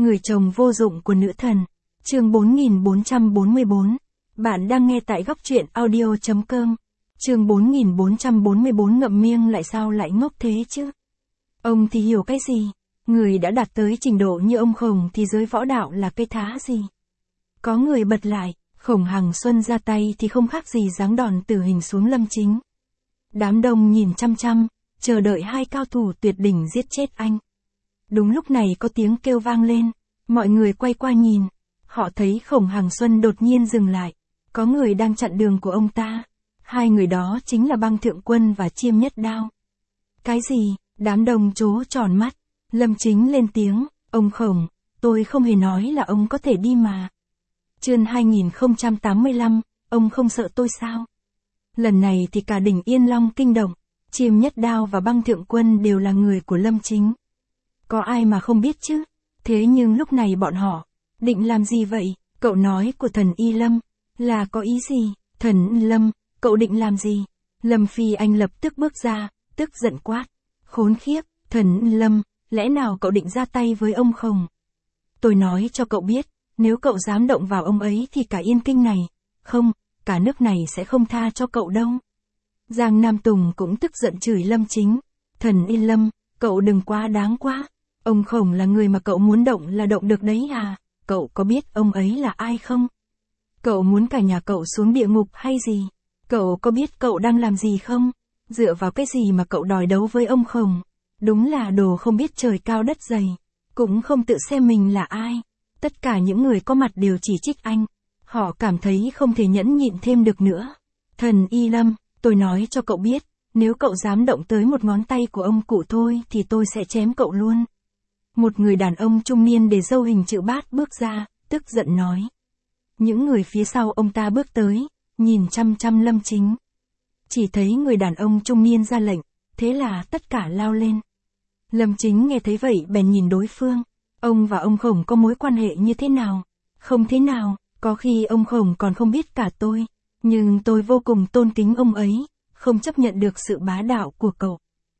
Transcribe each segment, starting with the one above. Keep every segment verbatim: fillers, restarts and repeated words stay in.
Người chồng vô dụng của nữ thần. Chương bốn nghìn bốn trăm bốn mươi bốn. Bạn đang nghe tại góc truyện audio chấm com. Chương bốn nghìn bốn trăm bốn mươi bốn ngậm miệng lại sao lại ngốc thế chứ? Ông thì hiểu cái gì? Người đã đạt tới trình độ như ông Khổng thì giới võ đạo là cây thá gì? Có người bật lại, Khổng Hằng Xuân ra tay thì không khác gì giáng đòn tử hình xuống Lâm Chính. Đám đông nhìn chăm chăm, chờ đợi hai cao thủ tuyệt đỉnh giết chết anh. Đúng lúc này có tiếng kêu vang lên, mọi người quay qua nhìn, họ thấy Khổng Hằng Xuân đột nhiên dừng lại, có người đang chặn đường của ông ta, hai người đó chính là Băng Thượng Quân và Chiêm Nhất Đao. Cái gì? Đám đông trố tròn mắt, Lâm Chính lên tiếng, ông Khổng, tôi không hề nói là ông có thể đi mà. Chương hai nghìn không trăm tám mươi lăm, ông không sợ tôi sao? Lần này thì cả đỉnh Yên Long kinh động, Chiêm Nhất Đao và Băng Thượng Quân đều là người của Lâm Chính. Có ai mà không biết chứ? Thế nhưng lúc này bọn họ định làm gì vậy? Cậu nói của thần Y Lâm là có ý gì? Thần Lâm, cậu định làm gì? Lâm Phi Anh lập tức bước ra, tức giận quát. Khốn khiếp, thần Lâm, lẽ nào cậu định ra tay với ông không? Tôi nói cho cậu biết, nếu cậu dám động vào ông ấy thì cả Yên Kinh này, không, cả nước này sẽ không tha cho cậu đâu. Giang Nam Tùng cũng tức giận chửi Lâm Chính. Thần Y Lâm, cậu đừng quá đáng quá. Ông Khổng là người mà cậu muốn động là động được đấy à? Cậu có biết ông ấy là ai không? Cậu muốn cả nhà cậu xuống địa ngục hay gì? Cậu có biết cậu đang làm gì không? Dựa vào cái gì mà cậu đòi đấu với ông Khổng? Đúng là đồ không biết trời cao đất dày. Cũng không tự xem mình là ai. Tất cả những người có mặt đều chỉ trích anh. Họ cảm thấy không thể nhẫn nhịn thêm được nữa. Thần Y Lâm, tôi nói cho cậu biết, nếu cậu dám động tới một ngón tay của ông cụ thôi thì tôi sẽ chém cậu luôn. Một người đàn ông trung niên để râu hình chữ bát bước ra, tức giận nói. Những người phía sau ông ta bước tới, nhìn chăm chăm Lâm Chính. Chỉ thấy người đàn ông trung niên ra lệnh, thế là tất cả lao lên. Lâm Chính nghe thấy vậy bèn nhìn đối phương. Ông và ông Khổng có mối quan hệ như thế nào? Không thế nào, có khi ông Khổng còn không biết cả tôi. Nhưng tôi vô cùng tôn kính ông ấy, không chấp nhận được sự bá đạo của cậu.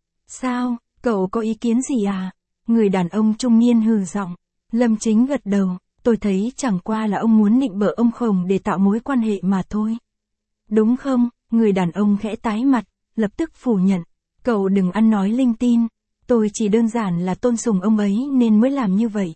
Sao, cậu có ý kiến gì à? Người đàn ông trung niên hừ giọng. Lâm Chính gật đầu, tôi thấy chẳng qua là ông muốn nịnh bợ ông Khổng để tạo mối quan hệ mà thôi. Đúng không? Người đàn ông khẽ tái mặt, lập tức phủ nhận. Cậu đừng ăn nói linh tinh, tôi chỉ đơn giản là tôn sùng ông ấy nên mới làm như vậy.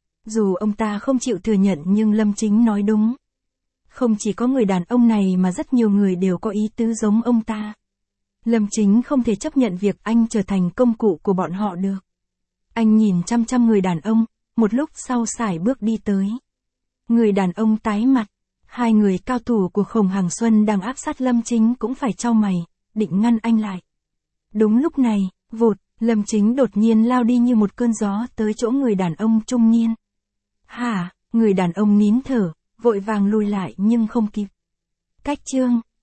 Dù ông ta không chịu thừa nhận nhưng Lâm Chính nói đúng. Không chỉ có người đàn ông này mà rất nhiều người đều có ý tứ giống ông ta. Lâm Chính không thể chấp nhận việc anh trở thành công cụ của bọn họ được. Anh nhìn chăm chăm người đàn ông, một lúc sau sải bước đi tới. Người đàn ông tái mặt, hai người cao thủ của Khổng Hằng Xuân đang áp sát Lâm Chính cũng phải chau mày, định ngăn anh lại. Đúng lúc này, vụt, Lâm Chính đột nhiên lao đi như một cơn gió tới chỗ người đàn ông trung niên. Hả, người đàn ông nín thở, vội vàng lùi lại nhưng không kịp. Cách chương.